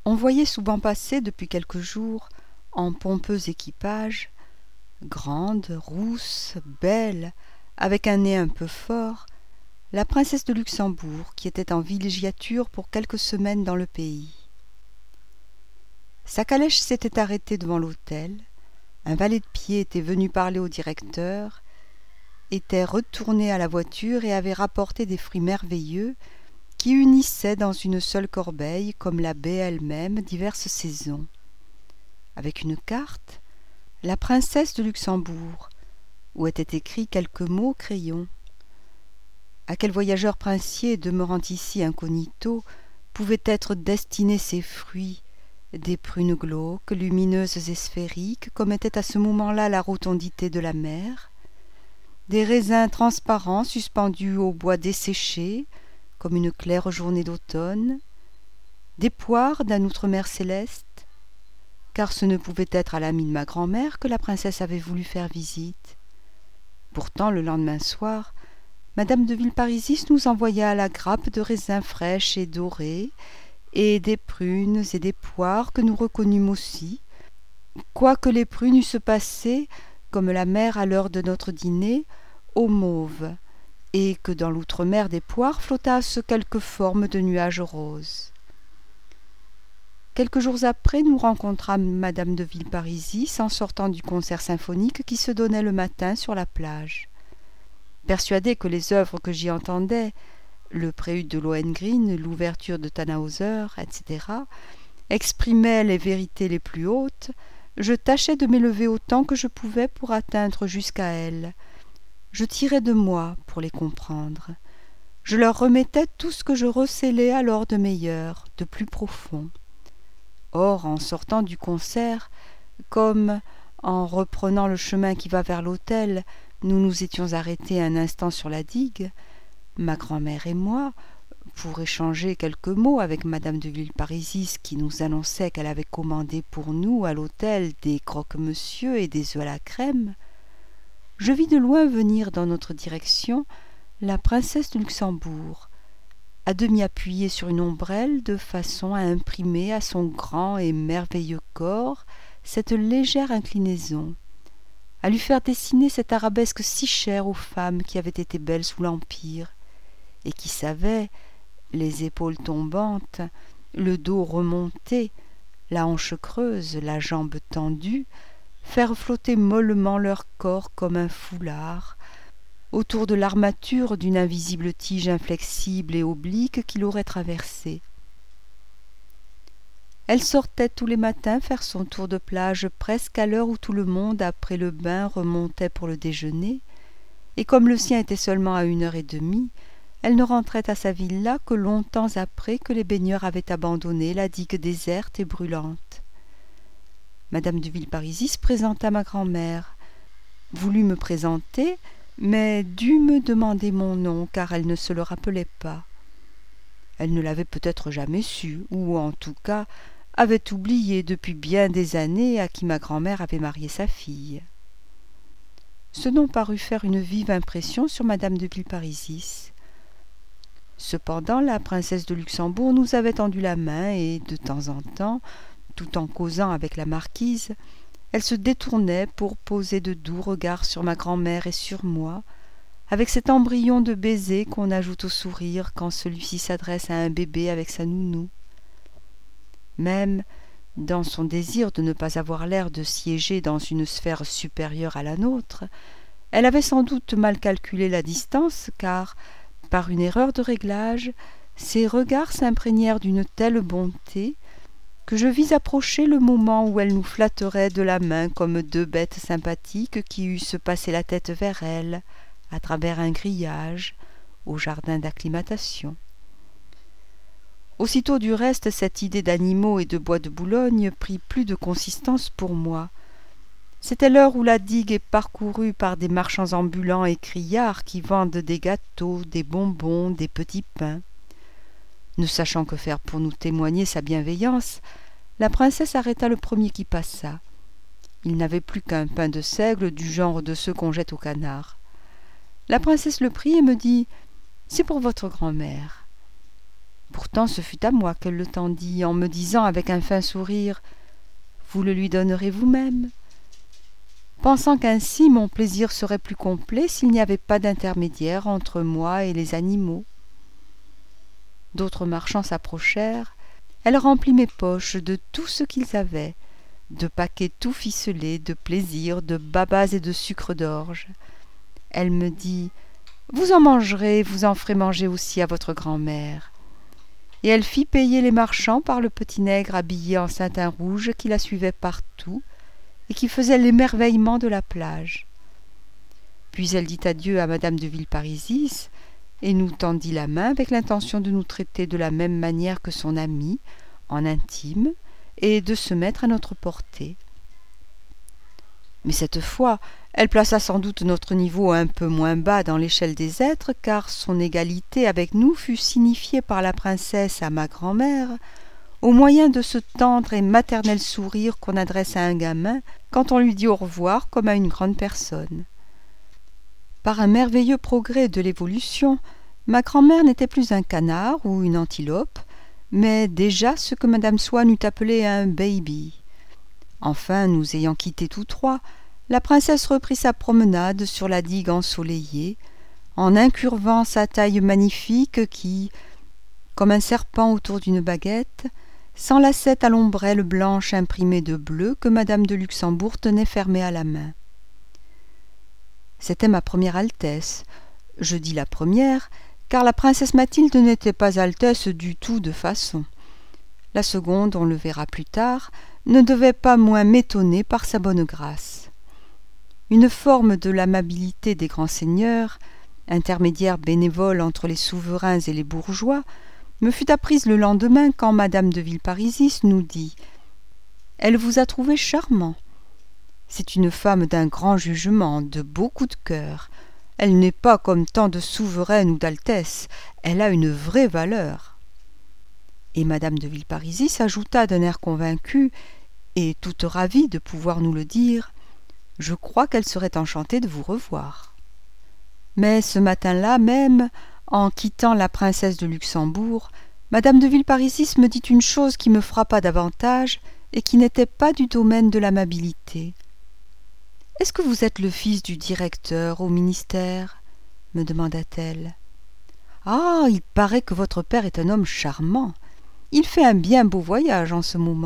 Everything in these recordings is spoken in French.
On voyait souvent passer depuis quelques jours, en pompeux équipage, grande, rousse, belle, avec un nez un peu fort, la princesse de Luxembourg, qui était en villégiature pour quelques semaines dans le pays. Sa calèche s'était arrêtée devant l'hôtel, un valet de pied était venu parler au directeur, était retourné à la voiture et avait rapporté des fruits merveilleux qui unissaient dans une seule corbeille, comme la baie elle-même, diverses saisons. Avec une carte, la princesse de Luxembourg, où étaient écrits quelques mots au crayon. À quel voyageur princier demeurant ici incognito pouvaient être destinés ces fruits, des prunes glauques, lumineuses et sphériques, comme était à ce moment-là la rotondité de la mer, des raisins transparents suspendus au bois desséché, comme une claire journée d'automne, des poires d'un outre-mer céleste, car ce ne pouvait être à l'amie de ma grand-mère que la princesse avait voulu faire visite. Pourtant, le lendemain soir, madame de Villeparisis nous envoya à la grappe de raisins fraîches et dorés, et des prunes et des poires que nous reconnûmes aussi, quoique les prunes eussent passé, comme la mer à l'heure de notre dîner, au mauve, et que dans l'outre-mer des poires flottassent quelques formes de nuages roses. Quelques jours après, nous rencontrâmes madame de Villeparisis en sortant du concert symphonique qui se donnait le matin sur la plage. Persuadée que les œuvres que j'y entendais, le prélude de Lohengrin, l'ouverture de Tannhäuser, etc., exprimaient les vérités les plus hautes, je tâchais de m'élever autant que je pouvais pour atteindre jusqu'à elles. Je tirais de moi pour les comprendre. Je leur remettais tout ce que je recélais alors de meilleur, de plus profond. Or, en sortant du concert, comme, en reprenant le chemin qui va vers l'hôtel, nous nous étions arrêtés un instant sur la digue, ma grand-mère et moi, pour échanger quelques mots avec madame de Villeparisis qui nous annonçait qu'elle avait commandé pour nous à l'hôtel des croque-monsieur et des œufs à la crème, je vis de loin venir dans notre direction la princesse de Luxembourg, à demi appuyée sur une ombrelle de façon à imprimer à son grand et merveilleux corps cette légère inclinaison, à lui faire dessiner cette arabesque si chère aux femmes qui avaient été belles sous l'Empire, et qui savaient, les épaules tombantes, le dos remonté, la hanche creuse, la jambe tendue, faire flotter mollement leur corps comme un foulard, autour de l'armature d'une invisible tige inflexible et oblique qui l'aurait traversée. Elle sortait tous les matins faire son tour de plage presque à l'heure où tout le monde, après le bain, remontait pour le déjeuner, et comme le sien était seulement à 1h30, elle ne rentrait à sa villa que longtemps après que les baigneurs avaient abandonné la digue déserte et brûlante. Madame de Villeparisis présenta ma grand-mère, voulut me présenter, mais dut me demander mon nom, car elle ne se le rappelait pas. Elle ne l'avait peut-être jamais su, ou en tout cas avait oublié depuis bien des années à qui ma grand-mère avait marié sa fille. Ce nom parut faire une vive impression sur madame de Villeparisis. Cependant, la princesse de Luxembourg nous avait tendu la main et, de temps en temps, tout en causant avec la marquise, elle se détournait pour poser de doux regards sur ma grand-mère et sur moi, avec cet embryon de baiser qu'on ajoute au sourire quand celui-ci s'adresse à un bébé avec sa nounou. Même, dans son désir de ne pas avoir l'air de siéger dans une sphère supérieure à la nôtre, elle avait sans doute mal calculé la distance, car, par une erreur de réglage, ses regards s'imprégnèrent d'une telle bonté que je vis approcher le moment où elle nous flatterait de la main comme deux bêtes sympathiques qui eussent passé la tête vers elle, à travers un grillage, au jardin d'acclimatation. Aussitôt du reste, cette idée d'animaux et de bois de Boulogne prit plus de consistance pour moi. C'était l'heure où la digue est parcourue par des marchands ambulants et criards qui vendent des gâteaux, des bonbons, des petits pains. Ne sachant que faire pour nous témoigner sa bienveillance, la princesse arrêta le premier qui passa. Il n'avait plus qu'un pain de seigle du genre de ceux qu'on jette aux canards. La princesse le prit et me dit « C'est pour votre grand-mère ». Pourtant ce fut à moi qu'elle le tendit, en me disant avec un fin sourire « Vous le lui donnerez vous-même », pensant qu'ainsi mon plaisir serait plus complet s'il n'y avait pas d'intermédiaire entre moi et les animaux. D'autres marchands s'approchèrent. Elle remplit mes poches de tout ce qu'ils avaient, de paquets tout ficelés, de plaisirs, de babas et de sucre d'orge. Elle me dit « Vous en mangerez, vous en ferez manger aussi à votre grand-mère. » Et elle fit payer les marchands par le petit nègre habillé en satin rouge qui la suivait partout et qui faisait l'émerveillement de la plage. Puis elle dit adieu à madame de Villeparisis et nous tendit la main avec l'intention de nous traiter de la même manière que son amie, en intime, et de se mettre à notre portée. Mais cette fois, elle plaça sans doute notre niveau un peu moins bas dans l'échelle des êtres, car son égalité avec nous fut signifiée par la princesse à ma grand-mère, au moyen de ce tendre et maternel sourire qu'on adresse à un gamin quand on lui dit au revoir comme à une grande personne. Par un merveilleux progrès de l'évolution, ma grand-mère n'était plus un canard ou une antilope, mais déjà ce que madame Swann eût appelé un baby. Enfin, nous ayant quittés tous trois, la princesse reprit sa promenade sur la digue ensoleillée, en incurvant sa taille magnifique qui, comme un serpent autour d'une baguette, s'enlaçait à l'ombrelle blanche imprimée de bleu que madame de Luxembourg tenait fermée à la main. C'était ma première altesse. Je dis la première, car la princesse Mathilde n'était pas altesse du tout de façon. La seconde, on le verra plus tard, ne devait pas moins m'étonner par sa bonne grâce. Une forme de l'amabilité des grands seigneurs, intermédiaire bénévole entre les souverains et les bourgeois, me fut apprise le lendemain quand madame de Villeparisis nous dit « Elle vous a trouvé charmant. C'est une femme d'un grand jugement, de beaucoup de cœur. Elle n'est pas comme tant de souveraines ou d'altesses, elle a une vraie valeur. » Et madame de Villeparisis ajouta d'un air convaincu, et toute ravie de pouvoir nous le dire, « Je crois qu'elle serait enchantée de vous revoir. » Mais ce matin-là même, en quittant la princesse de Luxembourg, madame de Villeparisis me dit une chose qui me frappa davantage et qui n'était pas du domaine de l'amabilité. « Est-ce que vous êtes le fils du directeur au ministère ?» me demanda-t-elle. « Ah, il paraît que votre père est un homme charmant. Il fait un bien beau voyage en ce moment. »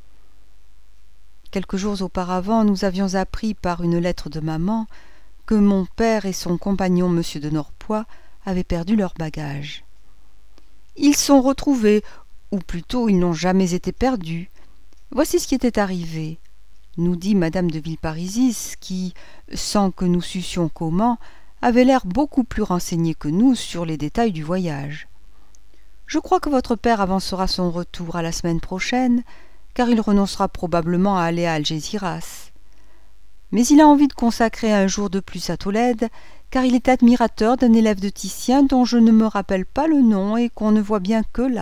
Quelques jours auparavant, nous avions appris par une lettre de maman que mon père et son compagnon M. de Norpois avaient perdu leurs bagages. « Ils sont retrouvés, ou plutôt ils n'ont jamais été perdus. Voici ce qui était arrivé, » nous dit madame de Villeparisis, qui, sans que nous sussions comment, avait l'air beaucoup plus renseignée que nous sur les détails du voyage. « Je crois que votre père avancera son retour à la semaine prochaine, car il renoncera probablement à aller à Algésiras. Mais il a envie de consacrer un jour de plus à Tolède, car il est admirateur d'un élève de Titien dont je ne me rappelle pas le nom et qu'on ne voit bien que là. »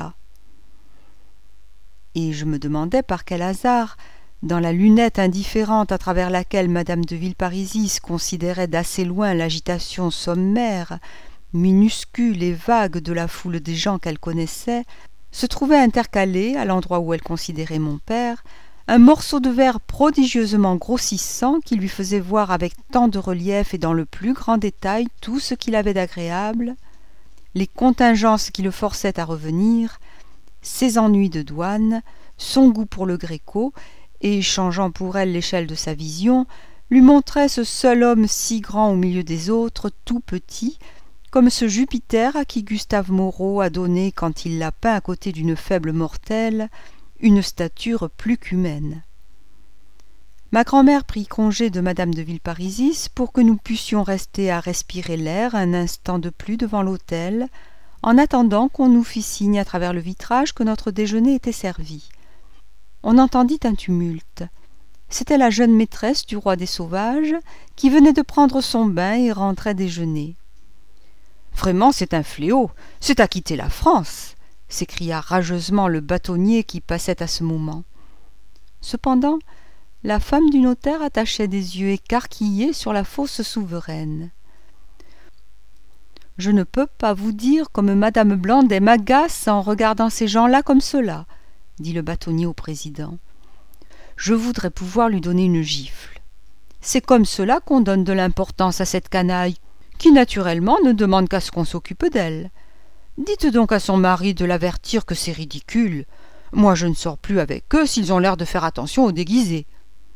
Et je me demandais par quel hasard, dans la lunette indifférente à travers laquelle madame de Villeparisis considérait d'assez loin l'agitation sommaire, minuscule et vague de la foule des gens qu'elle connaissait, se trouvait intercalé, à l'endroit où elle considérait mon père, un morceau de verre prodigieusement grossissant qui lui faisait voir avec tant de relief et dans le plus grand détail tout ce qu'il avait d'agréable, les contingences qui le forçaient à revenir, ses ennuis de douane, son goût pour le Gréco, et, changeant pour elle l'échelle de sa vision, lui montrait ce seul homme si grand au milieu des autres, tout petit, comme ce Jupiter à qui Gustave Moreau a donné, quand il l'a peint à côté d'une faible mortelle, une stature plus qu'humaine. Ma grand-mère prit congé de madame de Villeparisis pour que nous pussions rester à respirer l'air un instant de plus devant l'hôtel, en attendant qu'on nous fît signe à travers le vitrage que notre déjeuner était servi. On entendit un tumulte. C'était la jeune maîtresse du roi des sauvages qui venait de prendre son bain et rentrait déjeuner. « Vraiment, c'est un fléau, c'est à quitter la France !» s'écria rageusement le bâtonnier qui passait à ce moment. Cependant, la femme du notaire attachait des yeux écarquillés sur la fausse souveraine. Je ne peux pas vous dire comme madame Blandet m'agace en regardant ces gens-là comme cela, dit le bâtonnier au président. Je voudrais pouvoir lui donner une gifle. C'est comme cela qu'on donne de l'importance à cette canaille, qui naturellement ne demande qu'à ce qu'on s'occupe d'elle. Dites donc à son mari de l'avertir que c'est ridicule. Moi je ne sors plus avec eux s'ils ont l'air de faire attention aux déguisés.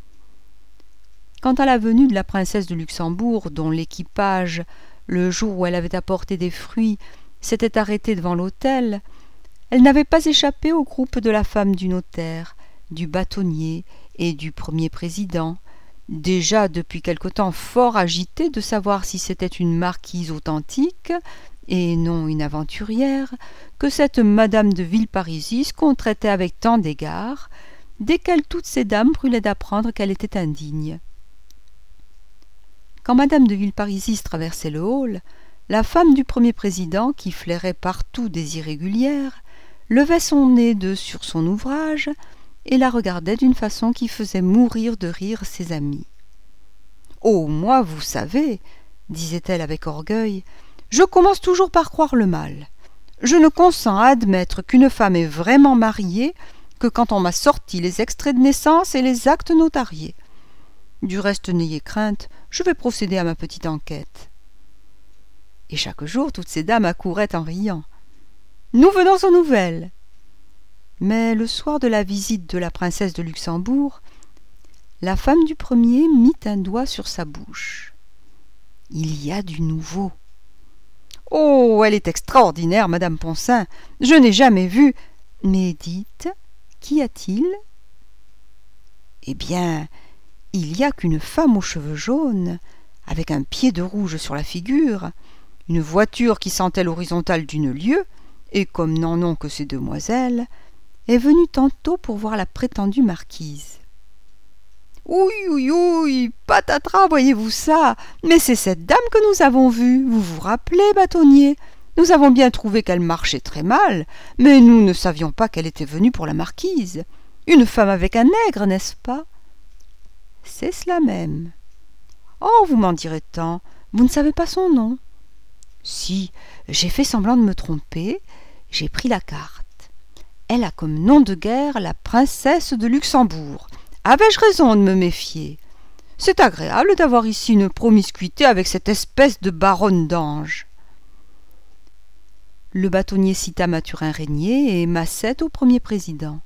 Quant à la venue de la princesse de Luxembourg, dont l'équipage, le jour où elle avait apporté des fruits, s'était arrêté devant l'hôtel, elle n'avait pas échappé au groupe de la femme du notaire, du bâtonnier et du premier président, déjà depuis quelque temps fort agité de savoir si c'était une marquise authentique et non une aventurière que cette madame de Villeparisis qu'on traitait avec tant d'égards, desquels toutes ces dames brûlaient d'apprendre qu'elle était indigne. Quand madame de Villeparisis traversait le hall, la femme du premier président, qui flairait partout des irrégulières, levait son nez sur son ouvrage et la regardait d'une façon qui faisait mourir de rire ses amis. « Oh, moi, vous savez, disait-elle avec orgueil, je commence toujours par croire le mal. Je ne consens à admettre qu'une femme est vraiment mariée que quand on m'a sorti les extraits de naissance et les actes notariés. Du reste, n'ayez crainte, je vais procéder à ma petite enquête. » Et chaque jour, toutes ces dames accouraient en riant. « Nous venons aux nouvelles. » Mais le soir de la visite de la princesse de Luxembourg, la femme du premier mit un doigt sur sa bouche. « Il y a du nouveau. »« Oh, elle est extraordinaire, madame Poncin. Je n'ai jamais vu. » »« Mais dites, qu'y a-t-il ?»« Eh bien, il y a qu'une femme aux cheveux jaunes, avec un pied de rouge sur la figure, une voiture qui sentait l'horizontale d'une lieue, et comme n'en ont que ces demoiselles, est venue tantôt pour voir la prétendue marquise. « Oui, oui, oui, patatras, voyez-vous ça? Mais c'est cette dame que nous avons vue, vous vous rappelez, bâtonnier? Nous avons bien trouvé qu'elle marchait très mal, mais nous ne savions pas qu'elle était venue pour la marquise. Une femme avec un nègre, n'est-ce pas? » »« C'est cela même. »« Oh, vous m'en direz tant, vous ne savez pas son nom. » »« Si, j'ai fait semblant de me tromper, j'ai pris la carte. Elle a comme nom de guerre la princesse de Luxembourg. Avais-je raison de me méfier? C'est agréable d'avoir ici une promiscuité avec cette espèce de baronne d'Ange. » Le bâtonnier cita Mathurin-Régnier et Masset au premier président.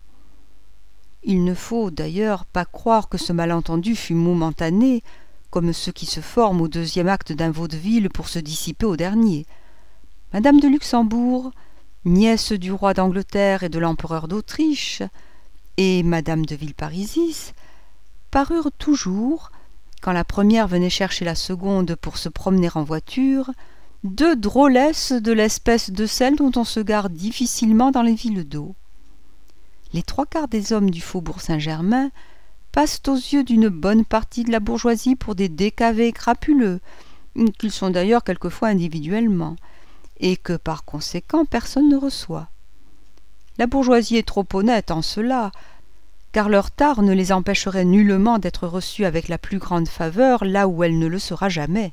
Il ne faut d'ailleurs pas croire que ce malentendu fût momentané, comme ceux qui se forment au deuxième acte d'un vaudeville pour se dissiper au dernier. Madame de Luxembourg, nièce du roi d'Angleterre et de l'empereur d'Autriche, et madame de Villeparisis parurent toujours, quand la première venait chercher la seconde pour se promener en voiture, deux drôlesses de l'espèce de celles dont on se gare difficilement dans les villes d'eau. Les trois quarts des hommes du faubourg Saint-Germain passent aux yeux d'une bonne partie de la bourgeoisie pour des décavés crapuleux, qu'ils sont d'ailleurs quelquefois individuellement, et que par conséquent personne ne reçoit. La bourgeoisie est trop honnête en cela, car leur tare ne les empêcherait nullement d'être reçus avec la plus grande faveur là où elle ne le sera jamais.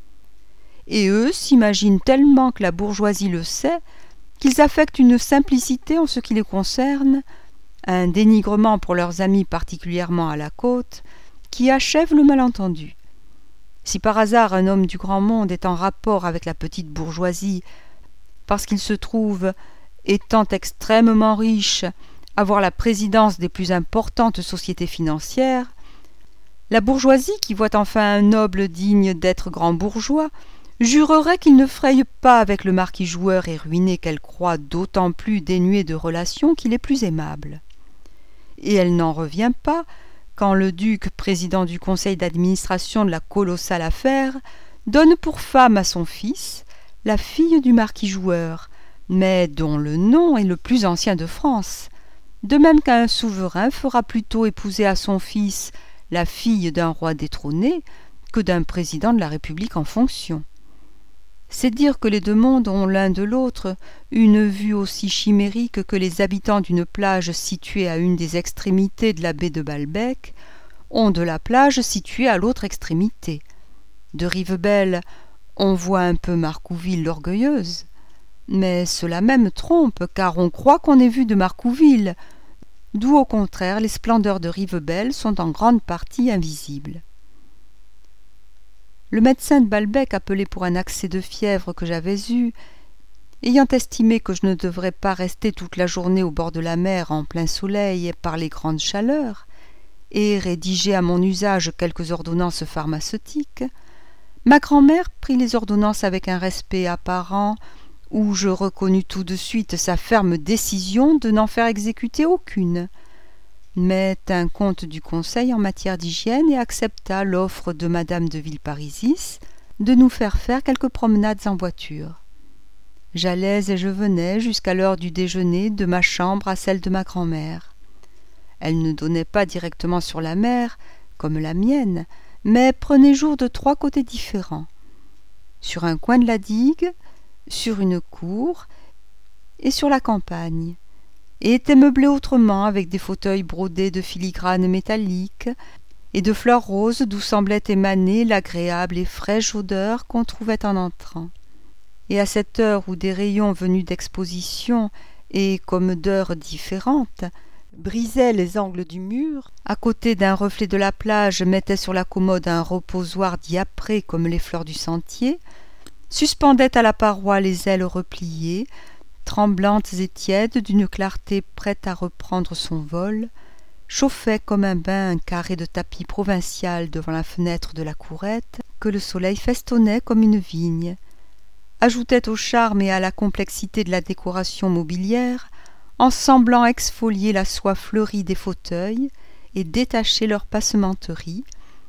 Et eux s'imaginent tellement que la bourgeoisie le sait, qu'ils affectent une simplicité en ce qui les concerne, un dénigrement pour leurs amis particulièrement à la côte, qui achève le malentendu. Si par hasard un homme du grand monde est en rapport avec la petite bourgeoisie, parce qu'il se trouve, étant extrêmement riche, avoir la présidence des plus importantes sociétés financières, la bourgeoisie, qui voit enfin un noble digne d'être grand bourgeois, jurerait qu'il ne fraye pas avec le marquis joueur et ruiné qu'elle croit d'autant plus dénué de relations qu'il est plus aimable. Et elle n'en revient pas quand le duc, président du conseil d'administration de la colossale affaire, donne pour femme à son fils la fille du marquis joueur, mais dont le nom est le plus ancien de France, de même qu'un souverain fera plutôt épouser à son fils la fille d'un roi détrôné que d'un président de la République en fonction. C'est dire que les deux mondes ont l'un de l'autre une vue aussi chimérique que les habitants d'une plage située à une des extrémités de la baie de Balbec ont de la plage située à l'autre extrémité. De Rivebelle, On voit un peu Marcouville l'orgueilleuse, mais cela même trompe, car on croit qu'on est vu de Marcouville, d'où au contraire les splendeurs de Rivebelle sont en grande partie invisibles. Le médecin de Balbec, appelé pour un accès de fièvre que j'avais eu, ayant estimé que je ne devrais pas rester toute la journée au bord de la mer en plein soleil par les grandes chaleurs, et rédigé à mon usage quelques ordonnances pharmaceutiques, ma grand-mère prit les ordonnances avec un respect apparent, où je reconnus tout de suite sa ferme décision de n'en faire exécuter aucune, mais tint compte du conseil en matière d'hygiène et accepta l'offre de madame de Villeparisis de nous faire quelques promenades en voiture. J'allais et je venais jusqu'à l'heure du déjeuner de ma chambre à celle de ma grand-mère. Elle ne donnait pas directement sur la mer, comme la mienne, mais prenait jour de 3 côtés différents. Sur un coin de la digue, sur une cour et sur la campagne, et était meublée autrement avec des fauteuils brodés de filigranes métalliques et de fleurs roses d'où semblait émaner l'agréable et fraîche odeur qu'on trouvait en entrant. Et à cette heure où des rayons venus d'exposition et comme d'heures différentes brisaient les angles du mur, à côté d'un reflet de la plage mettaient sur la commode un reposoir diapré comme les fleurs du sentier, suspendaient à la paroi les ailes repliées, tremblantes et tièdes d'une clarté prête à reprendre son vol, chauffait comme un bain un carré de tapis provincial devant la fenêtre de la courette que le soleil festonnait comme une vigne, ajoutait au charme et à la complexité de la décoration mobilière en semblant exfolier la soie fleurie des fauteuils et détacher leur passementerie.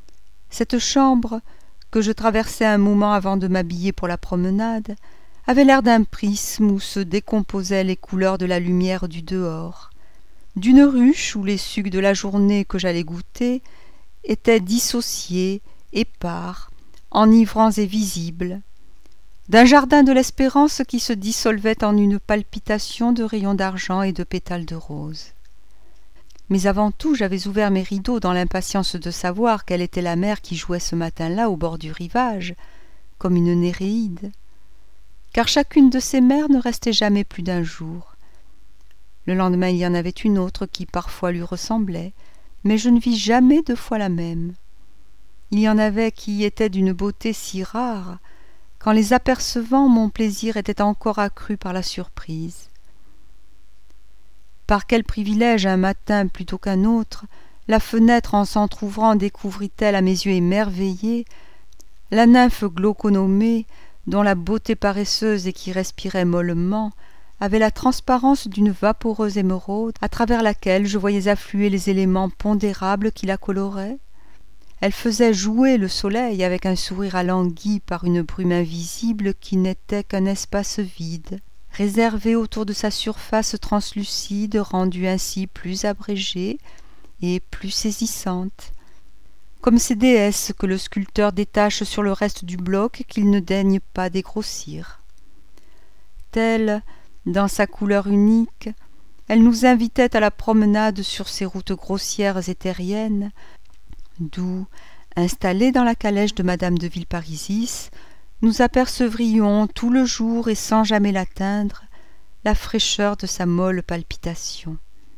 Cette chambre, que je traversais un moment avant de m'habiller pour la promenade, avait l'air d'un prisme où se décomposaient les couleurs de la lumière du dehors, d'une ruche où les sucs de la journée que j'allais goûter étaient dissociés, épars, enivrants et visibles, d'un jardin de l'espérance qui se dissolvait en une palpitation de rayons d'argent et de pétales de rose. Mais avant tout, j'avais ouvert mes rideaux dans l'impatience de savoir quelle était la mer qui jouait ce matin-là au bord du rivage, comme une Néréide, car chacune de ces mers ne restait jamais plus d'un jour. Le lendemain, il y en avait une autre qui parfois lui ressemblait, mais je ne vis jamais 2 fois la même. Il y en avait qui étaient d'une beauté si rare qu'en les apercevant, mon plaisir était encore accru par la surprise. Par quel privilège un matin plutôt qu'un autre, la fenêtre en s'entr'ouvrant découvrit-elle à mes yeux émerveillés la nymphe glauconomée dont la beauté paresseuse et qui respirait mollement avait la transparence d'une vaporeuse émeraude à travers laquelle je voyais affluer les éléments pondérables qui la coloraient. Elle faisait jouer le soleil avec un sourire alangui par une brume invisible qui n'était qu'un espace vide, réservé autour de sa surface translucide, rendue ainsi plus abrégée et plus saisissante, comme ces déesses que le sculpteur détache sur le reste du bloc qu'il ne daigne pas dégrossir. Telle, dans sa couleur unique, elle nous invitait à la promenade sur ces routes grossières et terriennes, d'où, installés dans la calèche de madame de Villeparisis, nous apercevrions tout le jour et sans jamais l'atteindre la fraîcheur de sa molle palpitation.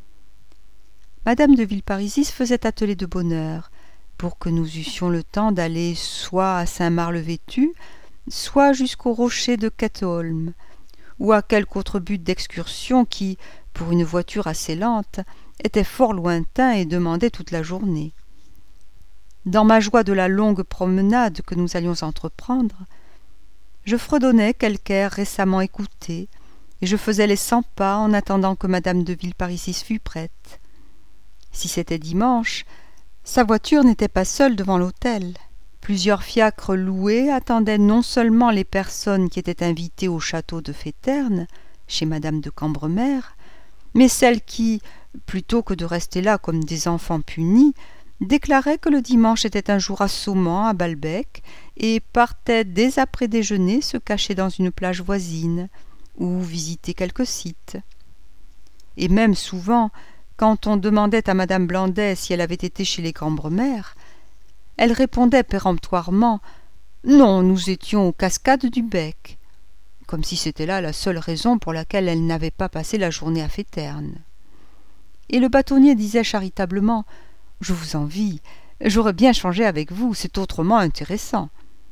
Madame de Villeparisis faisait atteler de bonne heure, pour que nous eussions le temps d'aller soit à Saint-Marc-le-Vêtu, soit jusqu'au rocher de Ketholm, ou à quelque autre but d'excursion qui, pour une voiture assez lente, était fort lointain et demandait toute la journée. Dans ma joie de la longue promenade que nous allions entreprendre, je fredonnais quelque air récemment écouté, et je faisais les 100 pas en attendant que madame de Villeparisis fût prête. Si c'était dimanche, sa voiture n'était pas seule devant l'hôtel. Plusieurs fiacres loués attendaient non seulement les personnes qui étaient invitées au château de Féterne, chez madame de Cambremer, mais celles qui, plutôt que de rester là comme des enfants punis, déclaraient que le dimanche était un jour assommant à Balbec et partaient dès après déjeuner se cacher dans une plage voisine ou visiter quelques sites. Et même souvent, quand on demandait à madame Blandet si elle avait été chez les Cambremer, elle répondait péremptoirement Non, nous étions aux cascades du Bec, comme si c'était là la seule raison pour laquelle elle n'avait pas passé la journée à Féterne. Et le bâtonnier disait charitablement « Je vous envie, j'aurais bien changé avec vous, c'est autrement intéressant. »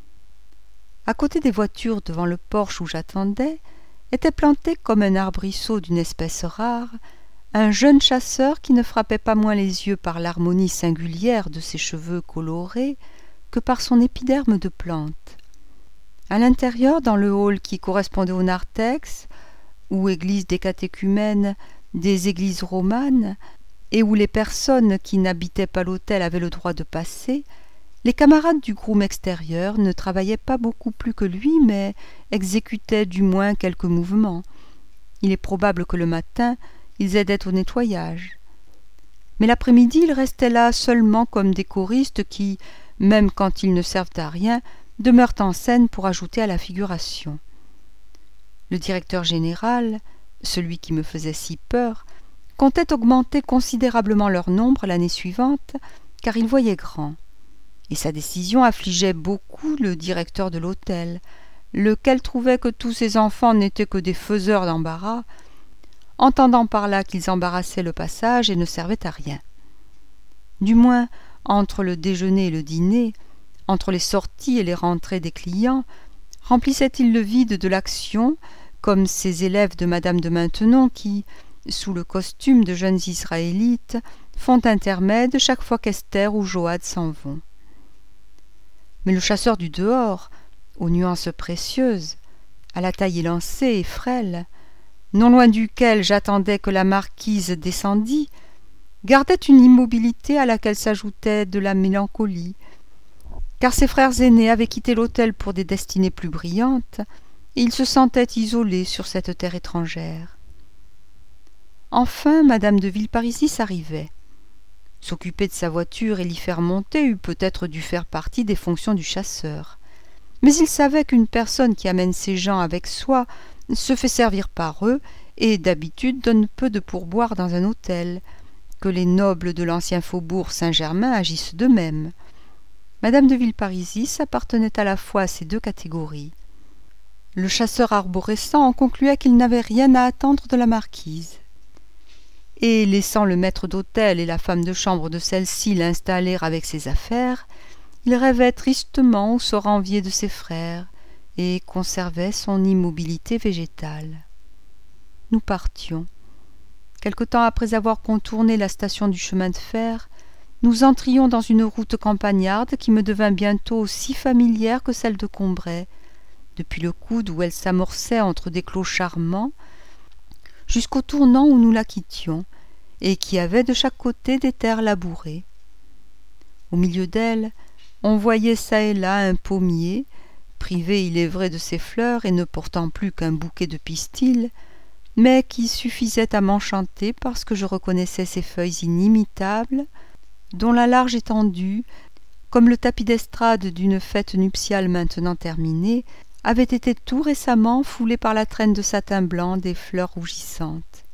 À côté des voitures devant le porche où j'attendais, était planté comme un arbrisseau d'une espèce rare, un jeune chasseur qui ne frappait pas moins les yeux par l'harmonie singulière de ses cheveux colorés que par son épiderme de plante. À l'intérieur, dans le hall qui correspondait au narthex, ou église des catéchumènes, des églises romanes, et où les personnes qui n'habitaient pas l'hôtel avaient le droit de passer, les camarades du groom extérieur ne travaillaient pas beaucoup plus que lui, mais exécutaient du moins quelques mouvements. Il est probable que le matin, ils aidaient au nettoyage. Mais l'après-midi, ils restaient là seulement comme des choristes qui, même quand ils ne servent à rien, demeurent en scène pour ajouter à la figuration. Le directeur général, celui qui me faisait si peur, comptait augmenter considérablement leur nombre l'année suivante, car il voyait grand. Et sa décision affligeait beaucoup le directeur de l'hôtel, lequel trouvait que tous ses enfants n'étaient que des faiseurs d'embarras, entendant par là qu'ils embarrassaient le passage et ne servaient à rien. Du moins, entre le déjeuner et le dîner, entre les sorties et les rentrées des clients, remplissait-il le vide de l'action, comme ces élèves de Madame de Maintenon qui, sous le costume de jeunes Israélites, font intermède chaque fois qu'Esther ou Joad s'en vont. Mais le chasseur du dehors, aux nuances précieuses, à la taille élancée et frêle, non loin duquel j'attendais que la marquise descendît, gardait une immobilité à laquelle s'ajoutait de la mélancolie, car ses frères aînés avaient quitté l'hôtel pour des destinées plus brillantes, et il se sentait isolé sur cette terre étrangère. Enfin, Madame de Villeparisis arrivait. S'occuper de sa voiture et l'y faire monter eût peut-être dû faire partie des fonctions du chasseur. Mais il savait qu'une personne qui amène ses gens avec soi se fait servir par eux et d'habitude donne peu de pourboire dans un hôtel, que les nobles de l'ancien faubourg Saint-Germain agissent de même. Madame de Villeparisis appartenait à la fois à ces deux catégories. Le chasseur arborescent en concluait qu'il n'avait rien à attendre de la marquise. Et, laissant le maître d'hôtel et la femme de chambre de celle-ci l'installer avec ses affaires, il rêvait tristement au sort envié de ses frères et conservait son immobilité végétale. Nous partions. Quelque temps après avoir contourné la station du chemin de fer, nous entrions dans une route campagnarde qui me devint bientôt aussi familière que celle de Combray, depuis le coude où elle s'amorçait entre des clos charmants, jusqu'au tournant où nous la quittions, et qui avait de chaque côté des terres labourées. Au milieu d'elle, on voyait çà et là un pommier, privé il est vrai de ses fleurs et ne portant plus qu'un bouquet de pistils, mais qui suffisait à m'enchanter parce que je reconnaissais ses feuilles inimitables, dont la large étendue, comme le tapis d'estrade d'une fête nuptiale maintenant terminée, avait été tout récemment foulée par la traîne de satin blanc des fleurs rougissantes.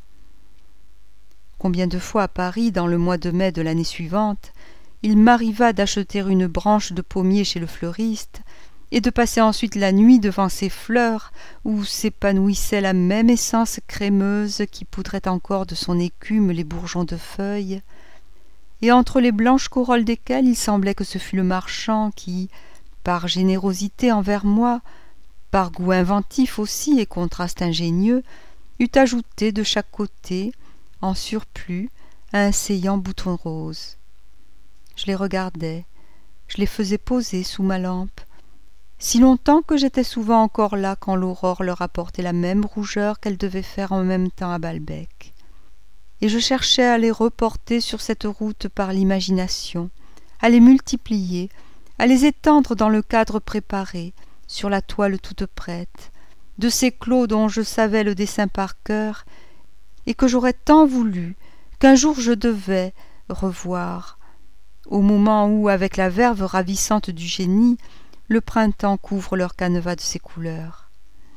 Combien de fois à Paris, dans le mois de mai de l'année suivante, il m'arriva d'acheter une branche de pommier chez le fleuriste et de passer ensuite la nuit devant ces fleurs où s'épanouissait la même essence crémeuse qui poudrait encore de son écume les bourgeons de feuilles, et entre les blanches corolles desquelles il semblait que ce fût le marchand qui, par générosité envers moi, par goût inventif aussi et contraste ingénieux, eût ajouté de chaque côté, en surplus, un saillant bouton rose. Je les regardais, je les faisais poser sous ma lampe, si longtemps que j'étais souvent encore là quand l'aurore leur apportait la même rougeur qu'elle devait faire en même temps à Balbec. Et je cherchais à les reporter sur cette route par l'imagination, à les multiplier, à les étendre dans le cadre préparé, sur la toile toute prête, de ces clos dont je savais le dessin par cœur, et que j'aurais tant voulu qu'un jour je devais revoir, au moment où, avec la verve ravissante du génie, le printemps couvre leur canevas de ses couleurs.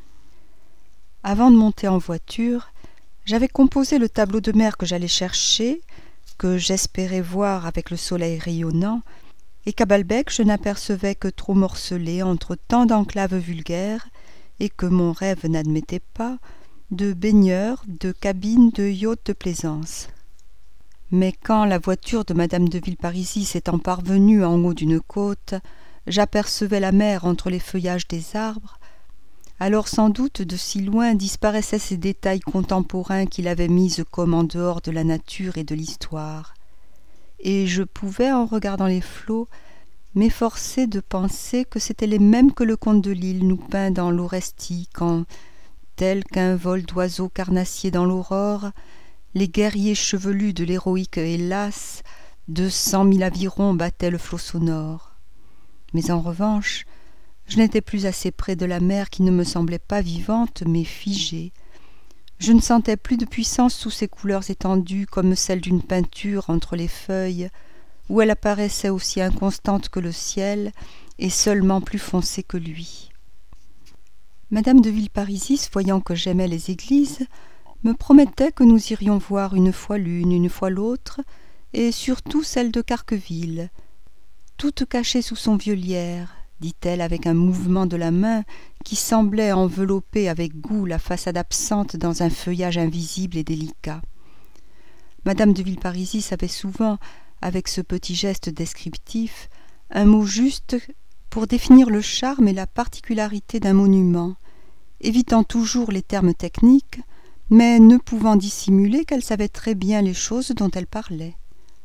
Avant de monter en voiture, j'avais composé le tableau de mer que j'allais chercher, que j'espérais voir avec le soleil rayonnant, et qu'à Balbec je n'apercevais que trop morcelé entre tant d'enclaves vulgaires, et que mon rêve n'admettait pas, de baigneurs, de cabines de yachts de plaisance. Mais quand la voiture de madame de Villeparisis étant parvenue en haut d'une côte, j'apercevais la mer entre les feuillages des arbres, alors sans doute de si loin disparaissaient ces détails contemporains qu'il avait mis comme en dehors de la nature et de l'histoire, et je pouvais, en regardant les flots, m'efforcer de penser que c'étaient les mêmes que le comte de Lille nous peint dans l'Orestie, quand, tel qu'un vol d'oiseaux carnassiers dans l'aurore, les guerriers chevelus de l'héroïque Hellas, de 100 000 avirons battaient le flot sonore. Mais en revanche, je n'étais plus assez près de la mer qui ne me semblait pas vivante, mais figée. Je ne sentais plus de puissance sous ses couleurs étendues comme celle d'une peinture entre les feuilles, où elle apparaissait aussi inconstante que le ciel et seulement plus foncée que lui. Madame de Villeparisis, voyant que j'aimais les églises, me promettait que nous irions voir une fois l'une, une fois l'autre, et surtout celle de Carqueville, toute cachée sous son vieux lierre, dit-elle avec un mouvement de la main qui semblait envelopper avec goût la façade absente dans un feuillage invisible et délicat. Madame de Villeparisis avait souvent, avec ce petit geste descriptif, un mot juste pour définir le charme et la particularité d'un monument, évitant toujours les termes techniques, mais ne pouvant dissimuler qu'elle savait très bien les choses dont elle parlait.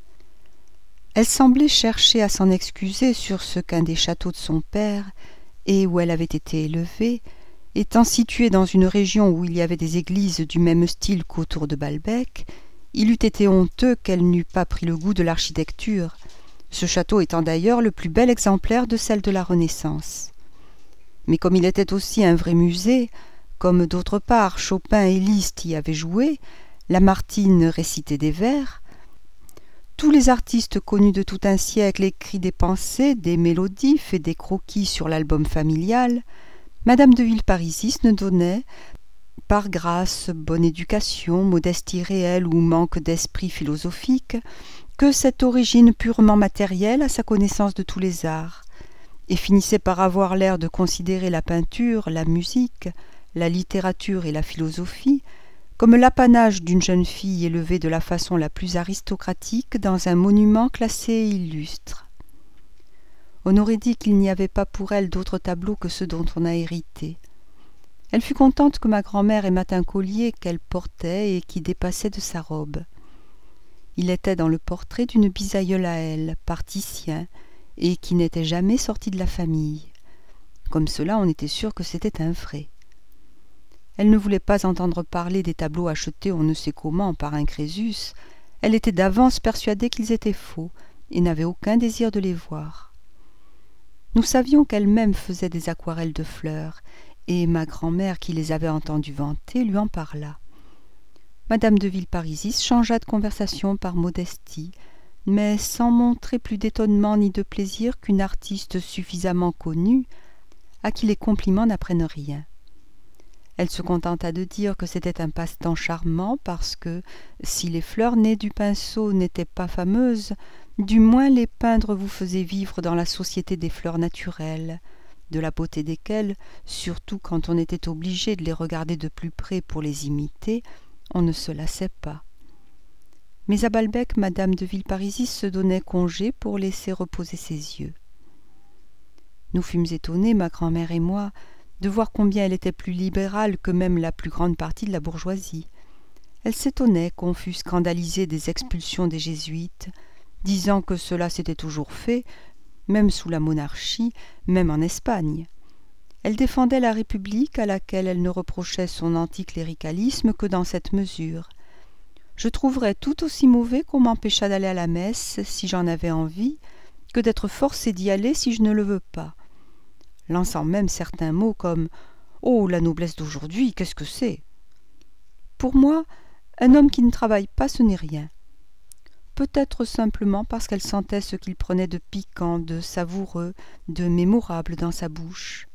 Elle semblait chercher à s'en excuser sur ce qu'un des châteaux de son père, et où elle avait été élevée, étant situé dans une région où il y avait des églises du même style qu'autour de Balbec, il eût été honteux qu'elle n'eût pas pris le goût de l'architecture, ce château étant d'ailleurs le plus bel exemplaire de celle de la Renaissance. Mais comme il était aussi un vrai musée, comme d'autre part Chopin et Liszt y avaient joué, Lamartine récitait des vers, tous les artistes connus de tout un siècle écrits des pensées, des mélodies, fait des croquis sur l'album familial, madame de Villeparisis ne donnait, par grâce, bonne éducation, modestie réelle ou manque d'esprit philosophique, que cette origine purement matérielle à sa connaissance de tous les arts, et finissait par avoir l'air de considérer la peinture, la musique, la littérature et la philosophie comme l'apanage d'une jeune fille élevée de la façon la plus aristocratique dans un monument classé et illustre. On aurait dit qu'il n'y avait pas pour elle d'autres tableaux que ceux dont on a hérité. Elle fut contente que ma grand-mère aimât un collier qu'elle portait et qui dépassait de sa robe. Il était dans le portrait d'une bisaïeule à elle, Particien, et qui n'était jamais sortie de la famille. Comme cela, on était sûr que c'était un vrai. Elle ne voulait pas entendre parler des tableaux achetés on ne sait comment par un Crésus. Elle était d'avance persuadée qu'ils étaient faux, et n'avait aucun désir de les voir. Nous savions qu'elle-même faisait des aquarelles de fleurs, et ma grand-mère, qui les avait entendues vanter, lui en parla. Madame de Villeparisis changea de conversation par modestie, mais sans montrer plus d'étonnement ni de plaisir qu'une artiste suffisamment connue, à qui les compliments n'apprennent rien. Elle se contenta de dire que c'était un passe-temps charmant parce que, si les fleurs nées du pinceau n'étaient pas fameuses, du moins les peindre vous faisaient vivre dans la société des fleurs naturelles, de la beauté desquelles, surtout quand on était obligé de les regarder de plus près pour les imiter, on ne se lassait pas. Mais à Balbec, madame de Villeparisis se donnait congé pour laisser reposer ses yeux. Nous fûmes étonnés, ma grand-mère et moi, de voir combien elle était plus libérale que même la plus grande partie de la bourgeoisie. Elle s'étonnait qu'on fût scandalisé des expulsions des jésuites, disant que cela s'était toujours fait, même sous la monarchie, même en Espagne. Elle défendait la République à laquelle elle ne reprochait son anticléricalisme que dans cette mesure. Je trouverais tout aussi mauvais qu'on m'empêchât d'aller à la messe si j'en avais envie, que d'être forcée d'y aller si je ne le veux pas, lançant même certains mots comme « Oh, la noblesse d'aujourd'hui, qu'est-ce que c'est ?» Pour moi, un homme qui ne travaille pas, ce n'est rien. Peut-être simplement parce qu'elle sentait ce qu'il prenait de piquant, de savoureux, de mémorable dans sa bouche.